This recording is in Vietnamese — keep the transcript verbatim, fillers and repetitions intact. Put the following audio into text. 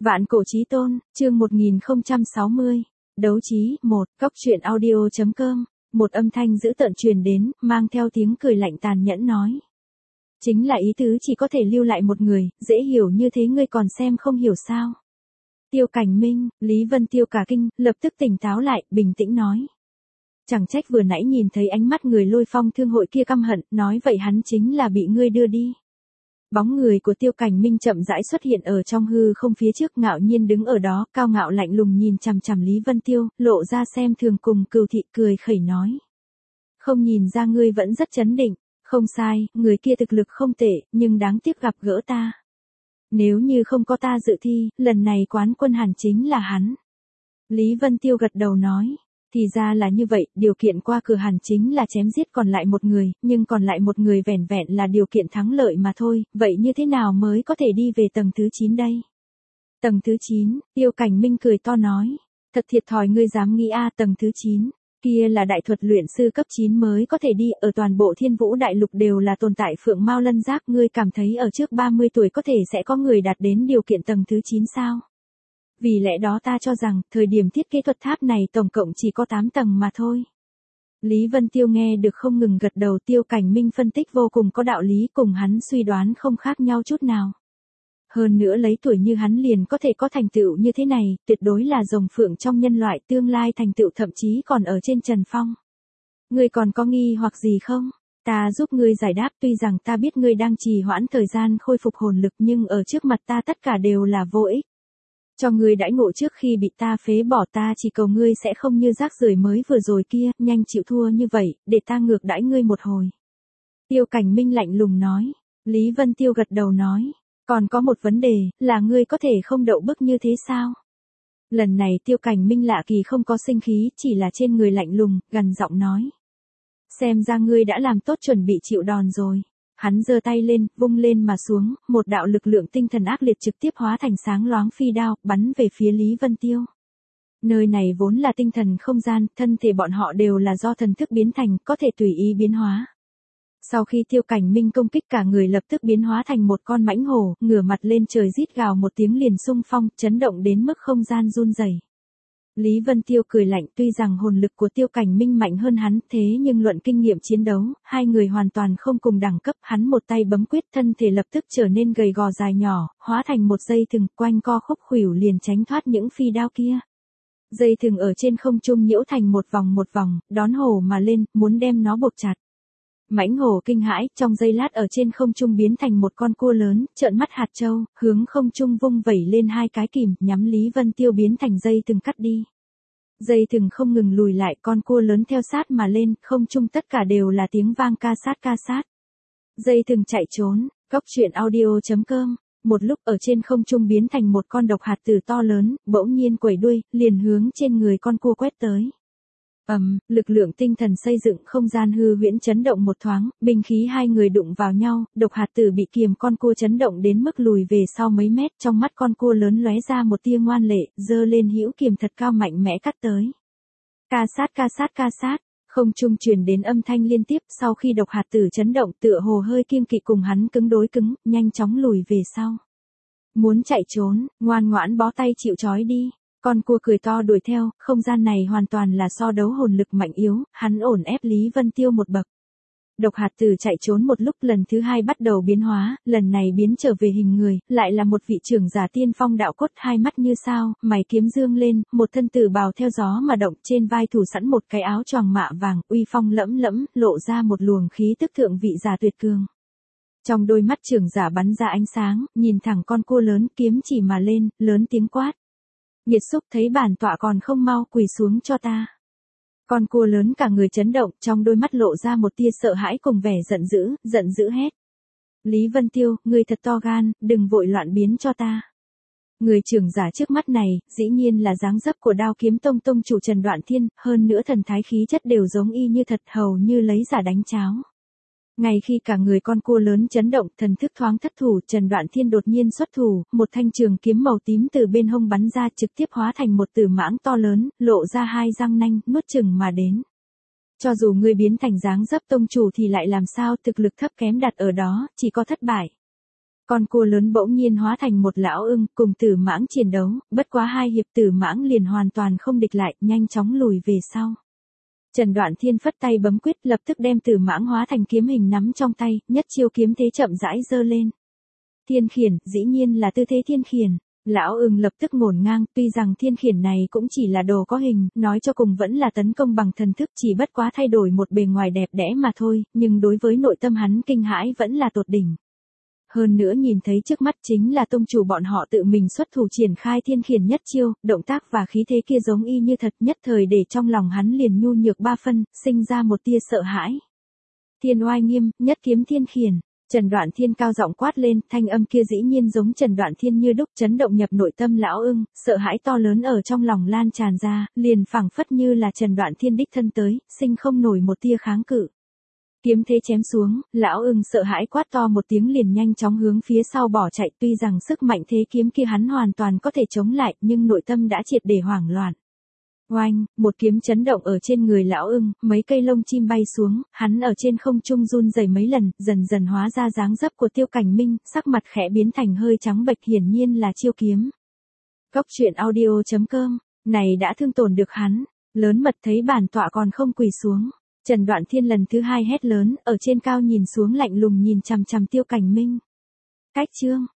Vạn cổ chí tôn, chương một nghìn không trăm sáu mươi. Đấu trí, một, Cóc truyện audio chấm com. Một âm thanh dữ tợn truyền đến, mang theo tiếng cười lạnh tàn nhẫn nói. Chính là ý tứ chỉ có thể lưu lại một người, dễ hiểu như thế ngươi còn xem không hiểu sao. Tiêu Cảnh Minh, Lý Vân Tiêu cả kinh, lập tức tỉnh táo lại, bình tĩnh nói. Chẳng trách vừa nãy nhìn thấy ánh mắt người Lôi Phong thương hội kia căm hận, nói vậy hắn chính là bị ngươi đưa đi. Bóng người của Tiêu Cảnh Minh chậm rãi xuất hiện ở trong hư không phía trước, ngạo nhiên đứng ở đó, cao ngạo lạnh lùng nhìn chằm chằm Lý Vân Tiêu, lộ ra xem thường cùng cừu thị, cười khẩy nói. Không nhìn ra ngươi vẫn rất chấn định, không sai, người kia thực lực không tệ, nhưng đáng tiếc gặp gỡ ta. Nếu như không có ta dự thi, lần này quán quân hẳn chính là hắn. Lý Vân Tiêu gật đầu nói. Thì ra là như vậy, điều kiện qua cửa hẳn chính là chém giết còn lại một người, nhưng còn lại một người vẻn vẹn là điều kiện thắng lợi mà thôi, vậy như thế nào mới có thể đi về tầng thứ chín đây? Tầng thứ chín, Tiêu Cảnh Minh cười to nói, thật thiệt thòi ngươi dám nghĩ a tầng thứ chín, kia là đại thuật luyện sư cấp chín mới có thể đi, ở toàn bộ Thiên Vũ Đại Lục đều là tồn tại phượng mao lân giác, ngươi cảm thấy ở trước ba mươi tuổi có thể sẽ có người đạt đến điều kiện tầng thứ chín sao? Vì lẽ đó ta cho rằng, thời điểm thiết kế thuật tháp này tổng cộng chỉ có tám tầng mà thôi. Lý Vân Tiêu nghe được không ngừng gật đầu. Tiêu Cảnh Minh phân tích vô cùng có đạo lý, cùng hắn suy đoán không khác nhau chút nào. Hơn nữa lấy tuổi như hắn liền có thể có thành tựu như thế này, tuyệt đối là rồng phượng trong nhân loại, tương lai thành tựu thậm chí còn ở trên trần phong. Ngươi còn có nghi hoặc gì không? Ta giúp ngươi giải đáp, tuy rằng ta biết ngươi đang trì hoãn thời gian khôi phục hồn lực, nhưng ở trước mặt ta tất cả đều là vô ích. Cho ngươi đãi ngộ trước khi bị ta phế bỏ, ta chỉ cầu ngươi sẽ không như rác rưởi mới vừa rồi kia, nhanh chịu thua như vậy, để ta ngược đãi ngươi một hồi. Tiêu Cảnh Minh lạnh lùng nói. Lý Vân Tiêu gật đầu nói. Còn có một vấn đề, là ngươi có thể không đậu bức như thế sao? Lần này Tiêu Cảnh Minh lạ kỳ không có sinh khí, chỉ là trên người lạnh lùng, gằn giọng nói. Xem ra ngươi đã làm tốt chuẩn bị chịu đòn rồi. Hắn giơ tay lên, vung lên mà xuống, một đạo lực lượng tinh thần ác liệt trực tiếp hóa thành sáng loáng phi đao, bắn về phía Lý Vân Tiêu. Nơi này vốn là tinh thần không gian, thân thể bọn họ đều là do thần thức biến thành, có thể tùy ý biến hóa. Sau khi Tiêu Cảnh Minh công kích, cả người lập tức biến hóa thành một con mãnh hổ, ngửa mặt lên trời rít gào một tiếng liền xung phong, chấn động đến mức không gian run rẩy. Lý Vân Tiêu cười lạnh, tuy rằng hồn lực của Tiêu Cảnh Minh mạnh hơn hắn, thế nhưng luận kinh nghiệm chiến đấu, hai người hoàn toàn không cùng đẳng cấp, hắn một tay bấm quyết, thân thể lập tức trở nên gầy gò dài nhỏ, hóa thành một dây thừng, quanh co khúc khuỷu liền tránh thoát những phi đao kia. Dây thừng ở trên không trung nhiễu thành một vòng một vòng, đón hổ mà lên, muốn đem nó buộc chặt. Mãnh hổ kinh hãi, trong giây lát ở trên không trung biến thành một con cua lớn, trợn mắt hạt châu, hướng không trung vung vẩy lên hai cái kìm, nhắm Lý Vân Tiêu biến thành dây thừng cắt đi. Dây thừng không ngừng lùi lại, con cua lớn theo sát mà lên, không trung tất cả đều là tiếng vang ca sát ca sát. Dây thừng chạy trốn, Cóc truyện audio chấm com. Một lúc ở trên không trung biến thành một con độc hạt tử to lớn, bỗng nhiên quẩy đuôi, liền hướng trên người con cua quét tới. Ầm, um, lực lượng tinh thần xây dựng không gian hư huyễn chấn động một thoáng, binh khí hai người đụng vào nhau, độc hạt tử bị kiềm con cua chấn động đến mức lùi về sau mấy mét, trong mắt con cua lớn lóe ra một tia ngoan lệ, giơ lên hữu kiềm thật cao mạnh mẽ cắt tới. Ca sát ca sát ca sát, không trung truyền đến âm thanh liên tiếp, sau khi độc hạt tử chấn động, tựa hồ hơi kiêng kỵ cùng hắn cứng đối cứng, nhanh chóng lùi về sau. Muốn chạy trốn, ngoan ngoãn bó tay chịu trói đi. Con cua cười to đuổi theo, không gian này hoàn toàn là so đấu hồn lực mạnh yếu, hắn ổn ép Lý Vân Tiêu một bậc. Độc hạt tử chạy trốn một lúc, lần thứ hai bắt đầu biến hóa, lần này biến trở về hình người, lại là một vị trưởng giả tiên phong đạo cốt, hai mắt như sao, mày kiếm dương lên, một thân tử bào theo gió mà động, trên vai thủ sẵn một cái áo choàng mạ vàng, uy phong lẫm lẫm, lộ ra một luồng khí tức thượng vị giả tuyệt cường. Trong đôi mắt trưởng giả bắn ra ánh sáng, nhìn thẳng con cua lớn, kiếm chỉ mà lên, lớn tiếng quát. Nhiệt xúc, thấy bản tọa còn không mau quỳ xuống cho ta. Con cua lớn cả người chấn động, trong đôi mắt lộ ra một tia sợ hãi cùng vẻ giận dữ, giận dữ hét. Lý Vân Tiêu, ngươi thật to gan, đừng vội loạn biến cho ta. Người trưởng giả trước mắt này, dĩ nhiên là dáng dấp của Đao Kiếm Tông tông chủ Trần Đoạn Thiên, hơn nữa thần thái khí chất đều giống y như thật, hầu như lấy giả đánh cháo. Ngay khi cả người con cua lớn chấn động, thần thức thoáng thất thủ, Trần Đoạn Thiên đột nhiên xuất thủ, một thanh trường kiếm màu tím từ bên hông bắn ra, trực tiếp hóa thành một tử mãng to lớn, lộ ra hai răng nanh, nuốt chửng mà đến. Cho dù ngươi biến thành dáng dấp tông chủ thì lại làm sao, thực lực thấp kém đặt ở đó, chỉ có thất bại. Con cua lớn bỗng nhiên hóa thành một lão ưng, cùng Tử Mãng chiến đấu, bất quá hai hiệp Tử Mãng liền hoàn toàn không địch lại, nhanh chóng lùi về sau. Trần Đoạn Thiên phất tay bấm quyết, lập tức đem Tử Mãng hóa thành kiếm hình nắm trong tay, nhất chiêu kiếm thế chậm rãi giơ lên. Thiên khiển, dĩ nhiên là tư thế thiên khiển. Lão ưng lập tức ngổn ngang, tuy rằng thiên khiển này cũng chỉ là đồ có hình, nói cho cùng vẫn là tấn công bằng thần thức, chỉ bất quá thay đổi một bề ngoài đẹp đẽ mà thôi, nhưng đối với nội tâm hắn kinh hãi vẫn là tột đỉnh. Hơn nữa nhìn thấy trước mắt chính là tông chủ bọn họ tự mình xuất thủ triển khai thiên khiển nhất chiêu, động tác và khí thế kia giống y như thật, nhất thời để trong lòng hắn liền nhu nhược ba phân, sinh ra một tia sợ hãi. Thiên oai nghiêm, nhất kiếm thiên khiển. Trần Đoạn Thiên cao giọng quát lên, thanh âm kia dĩ nhiên giống Trần Đoạn Thiên như đúc, chấn động nhập nội tâm lão ưng, sợ hãi to lớn ở trong lòng lan tràn ra, liền phảng phất như là Trần Đoạn Thiên đích thân tới, sinh không nổi một tia kháng cự. Kiếm thế chém xuống, lão ưng sợ hãi quát to một tiếng liền nhanh chóng hướng phía sau bỏ chạy, tuy rằng sức mạnh thế kiếm kia hắn hoàn toàn có thể chống lại, nhưng nội tâm đã triệt để hoảng loạn. Oanh, một kiếm chấn động ở trên người lão ưng, mấy cây lông chim bay xuống, hắn ở trên không trung run rẩy mấy lần, dần dần hóa ra dáng dấp của Tiêu Cảnh Minh, sắc mặt khẽ biến thành hơi trắng bệch, hiển nhiên là chiêu kiếm. Cốc truyện audio chấm com, này đã thương tổn được hắn, lớn mật thấy bản tọa còn không quỳ xuống. Trần Đoạn Thiên lần thứ hai hét lớn, ở trên cao nhìn xuống lạnh lùng nhìn chằm chằm Tiêu Cảnh Minh. Cách chương